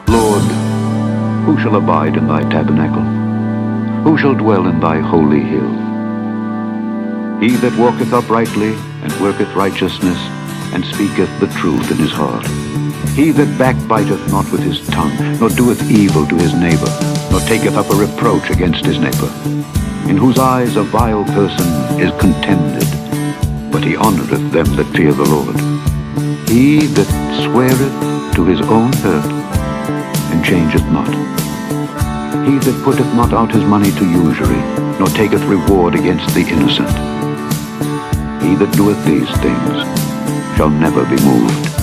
Lord, who shall abide in thy tabernacle? Who shall dwell in thy holy hill? He that walketh uprightly, and worketh righteousness, and speaketh the truth in his heart. He that backbiteth not with his tongue, nor doeth evil to his neighbor, nor taketh up a reproach against his neighbor, in whose eyes a vile person is contemned, but he honoureth them that fear the Lord. He that sweareth to his own hurt, and changeth not. He that putteth not out his money to usury, nor taketh reward against the innocent. He that doeth these things shall never be moved.